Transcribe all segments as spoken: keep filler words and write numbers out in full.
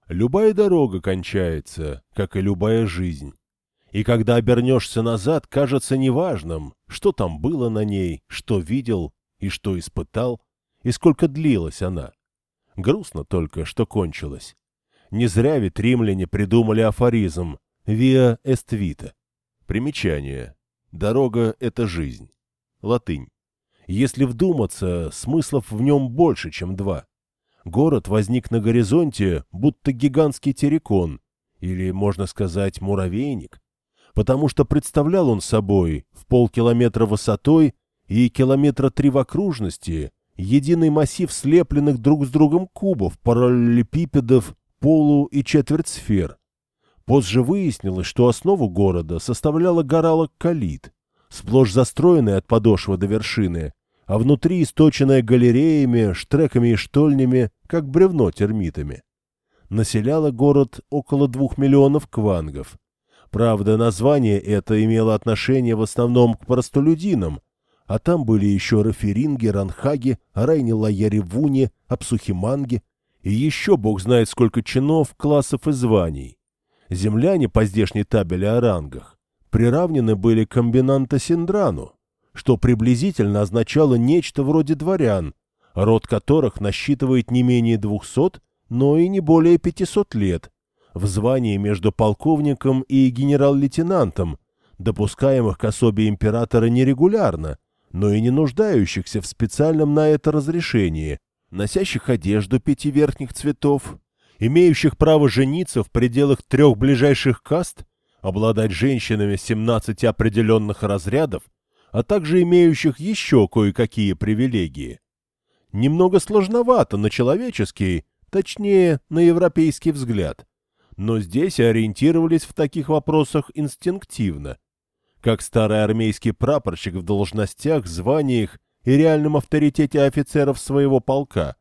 Любая дорога кончается, как и любая жизнь. И когда обернешься назад, кажется неважным, что там было на ней, что видел и что испытал, и сколько длилась она. Грустно только, что кончилась. Не зря ведь римляне придумали афоризм «Via est vita». Примечание. Дорога — это жизнь. Латынь. Если вдуматься, смыслов в нем больше, чем два. Город возник на горизонте, будто гигантский террикон, или, можно сказать, муравейник, потому что представлял он собой в полкилометра высотой и километра три в окружности единый массив слепленных друг с другом кубов, параллелепипедов, полу- и четверть сфер. Позже выяснилось, что основу города составляла гора Лакколит, сплошь застроенная от подошвы до вершины, а внутри источенная галереями, штреками и штольнями, как бревно термитами. Населяло город около двух миллионов квангов. Правда, название это имело отношение в основном к простолюдинам, а там были еще раферинги, ранхаги, райни-лаяри-вуни, апсухиманги и еще бог знает сколько чинов, классов и званий. Земляне по здешней табели о рангах приравнены были к комбинанто-синдрану, что приблизительно означало нечто вроде дворян, род которых насчитывает не менее двухсот, но и не более пятисот лет, в звании между полковником и генерал-лейтенантом, допускаемых к особе императора нерегулярно, но и не нуждающихся в специальном на это разрешении, носящих одежду пяти верхних цветов, имеющих право жениться в пределах трех ближайших каст, обладать женщинами семнадцати определенных разрядов, а также имеющих еще кое-какие привилегии. Немного сложновато на человеческий, точнее, на европейский взгляд, но здесь ориентировались в таких вопросах инстинктивно, как старый армейский прапорщик в должностях, званиях и реальном авторитете офицеров своего полка.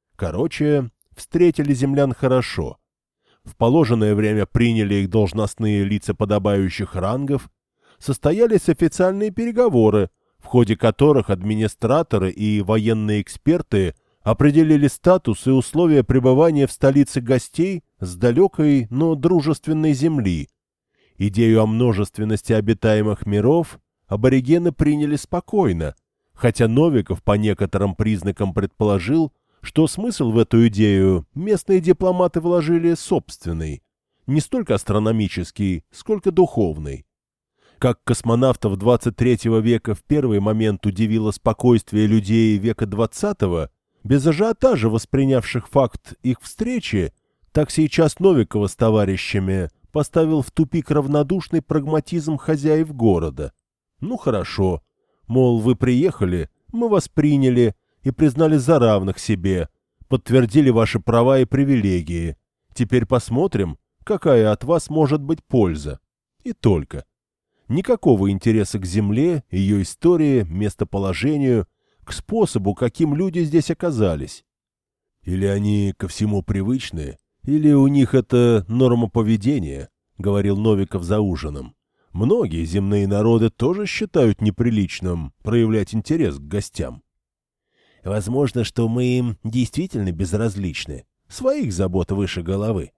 Короче, встретили землян хорошо. В положенное время приняли их должностные лица подобающих рангов, состоялись официальные переговоры, в ходе которых администраторы и военные эксперты определили статус и условия пребывания в столице гостей с далекой, но дружественной земли. Идею о множественности обитаемых миров аборигены приняли спокойно, хотя Новиков по некоторым признакам предположил, что смысл в эту идею местные дипломаты вложили собственный, не столько астрономический, сколько духовный. Как космонавтов двадцать третьего века в первый момент удивило спокойствие людей века двадцатого, без ажиотажа воспринявших факт их встречи, так сейчас Новикова с товарищами поставил в тупик равнодушный прагматизм хозяев города. Ну хорошо, мол, вы приехали, мы вас приняли и признали за равных себе, подтвердили ваши права и привилегии. Теперь посмотрим, какая от вас может быть польза. И только. Никакого интереса к земле, ее истории, местоположению, к способу, каким люди здесь оказались. Или они ко всему привычны, или у них это норма поведения, говорил Новиков за ужином. Многие земные народы тоже считают неприличным проявлять интерес к гостям. Возможно, что мы им действительно безразличны. Своих забот выше головы.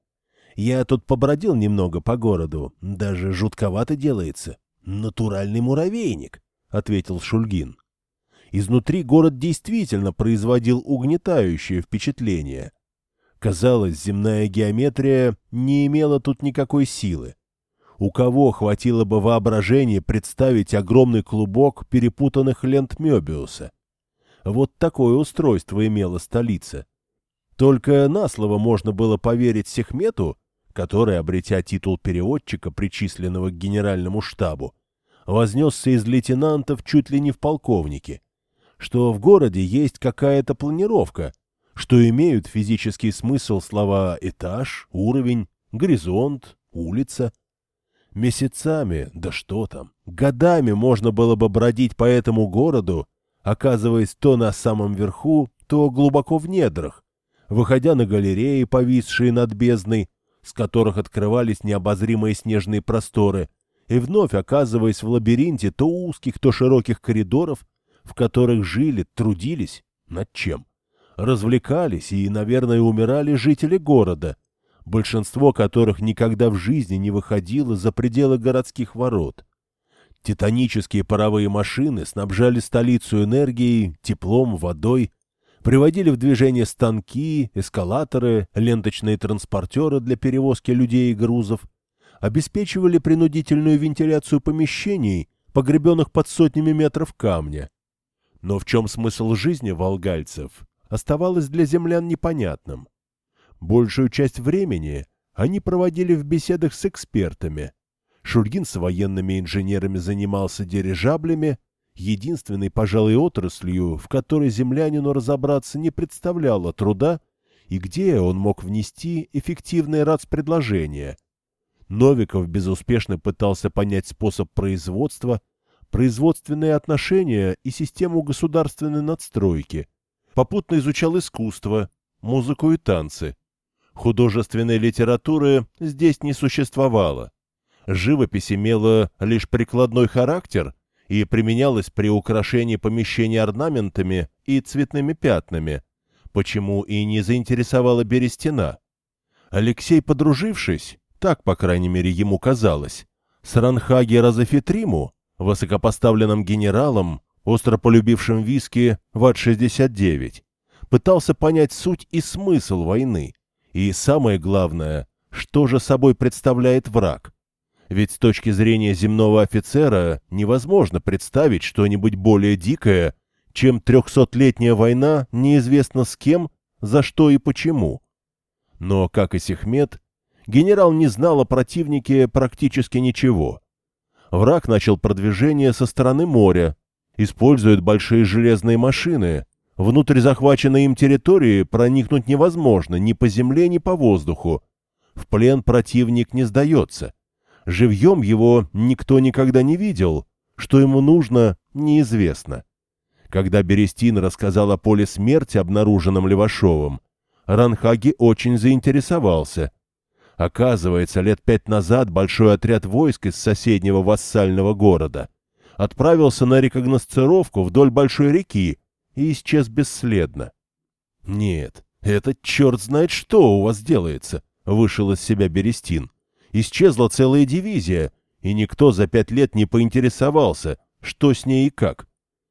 Я тут побродил немного по городу, даже жутковато делается. Натуральный муравейник, — ответил Шульгин. Изнутри город действительно производил угнетающее впечатление. Казалось, земная геометрия не имела тут никакой силы. У кого хватило бы воображения представить огромный клубок перепутанных лент Мёбиуса? Вот такое устройство имела столица. Только на слово можно было поверить Сехмету, который, обретя титул переводчика, причисленного к генеральному штабу, вознесся из лейтенантов чуть ли не в полковники, что в городе есть какая-то планировка, что имеют физический смысл слова «этаж», «уровень», «горизонт», «улица». Месяцами, да что там, годами можно было бы бродить по этому городу, оказываясь то на самом верху, то глубоко в недрах, выходя на галереи, повисшие над бездной, с которых открывались необозримые снежные просторы, и вновь оказываясь в лабиринте то узких, то широких коридоров, в которых жили, трудились, над чем? Развлекались и, наверное, умирали жители города, большинство которых никогда в жизни не выходило за пределы городских ворот. Титанические паровые машины снабжали столицу энергией, теплом, водой, приводили в движение станки, эскалаторы, ленточные транспортеры для перевозки людей и грузов, обеспечивали принудительную вентиляцию помещений, погребенных под сотнями метров камня. Но в чем смысл жизни волгальцев, оставалось для землян непонятным. Большую часть времени они проводили в беседах с экспертами. Шульгин с военными инженерами занимался дирижаблями, единственной, пожалуй, отраслью, в которой землянину разобраться не представляло труда и где он мог внести эффективное рацпредложение. Новиков безуспешно пытался понять способ производства, производственные отношения и систему государственной надстройки. Попутно изучал искусство, музыку и танцы. Художественной литературы здесь не существовало. Живопись имела лишь прикладной характер и применялась при украшении помещений орнаментами и цветными пятнами, почему и не заинтересовала Берестина. Алексей, подружившись, так, по крайней мере, ему казалось, с Ранхаги Разофетриму, высокопоставленным генералом, остро полюбившим виски ВАТ шестьдесят девять, пытался понять суть и смысл войны, и, самое главное, что же собой представляет враг. Ведь с точки зрения земного офицера невозможно представить что-нибудь более дикое, чем трехсотлетняя война неизвестно с кем, за что и почему. Но, как и Сехмет, генерал не знал о противнике практически ничего. Враг начал продвижение со стороны моря, использует большие железные машины. Внутрь захваченной им территории проникнуть невозможно ни по земле, ни по воздуху. В плен противник не сдается. Живьем его никто никогда не видел. Что ему нужно, неизвестно. Когда Берестин рассказал о поле смерти, обнаруженном Левашовым, Ранхаги очень заинтересовался. Оказывается, лет пять назад большой отряд войск из соседнего вассального города отправился на рекогносцировку вдоль большой реки и исчез бесследно. — Нет, это черт знает что у вас делается, — вышел из себя Берестин. Исчезла целая дивизия, и никто за пять лет не поинтересовался, что с ней и как.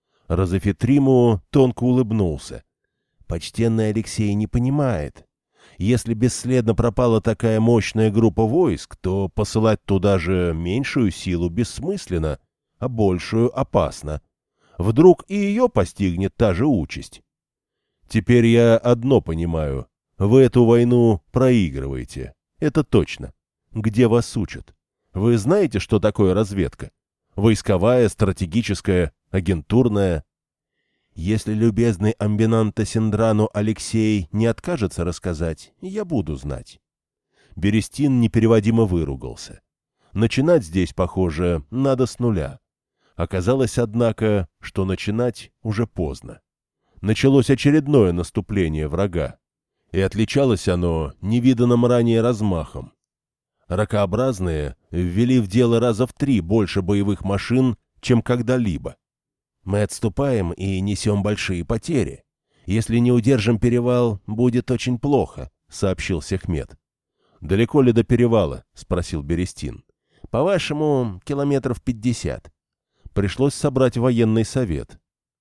Разофетриму тонко улыбнулся. Почтенный Алексей не понимает. Если бесследно пропала такая мощная группа войск, то посылать туда же меньшую силу бессмысленно, а большую опасно. Вдруг и ее постигнет та же участь. Теперь я одно понимаю. Вы эту войну проигрываете. Это точно. Где вас учат? Вы знаете, что такое разведка? Войсковая, стратегическая, агентурная? Если любезный амбинанто Синдрану Алексей не откажется рассказать, я буду знать. Берестин непереводимо выругался. Начинать здесь, похоже, надо с нуля. Оказалось, однако, что начинать уже поздно. Началось очередное наступление врага, и отличалось оно невиданным ранее размахом. Ракообразные ввели в дело раза в три больше боевых машин, чем когда-либо. Мы отступаем и несем большие потери. Если не удержим перевал, будет очень плохо, — сообщил Сехмет. — Далеко ли до перевала? — спросил Берестин. — По-вашему, километров пятьдесят. Пришлось собрать военный совет.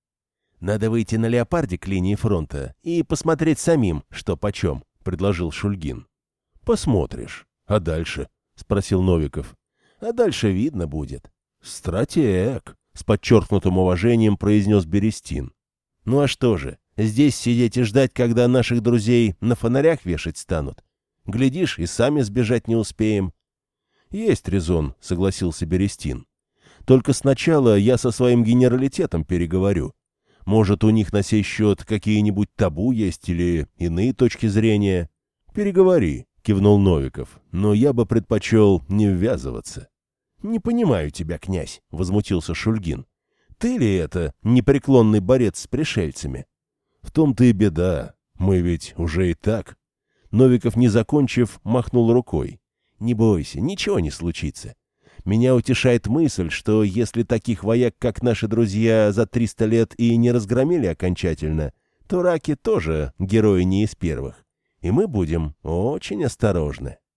— Надо выйти на «Леопарде» к линии фронта и посмотреть самим, что почем, — предложил Шульгин. — Посмотришь. А дальше? — спросил Новиков. — А дальше видно будет. — Стратег, — с подчеркнутым уважением произнес Берестин. — Ну а что же, здесь сидеть и ждать, когда наших друзей на фонарях вешать станут? Глядишь, и сами сбежать не успеем. — Есть резон, — согласился Берестин. — Только сначала я со своим генералитетом переговорю. Может, у них на сей счет какие-нибудь табу есть или иные точки зрения? — Переговори, — кивнул Новиков, — но я бы предпочел не ввязываться. — Не понимаю тебя, князь, — возмутился Шульгин. — Ты ли это непреклонный борец с пришельцами? — В том-то и беда, мы ведь уже и так. Новиков, не закончив, махнул рукой. — Не бойся, ничего не случится. Меня утешает мысль, что если таких вояк, как наши друзья, за триста лет и не разгромили окончательно, то раки тоже герои не из первых. и мы будем очень осторожны.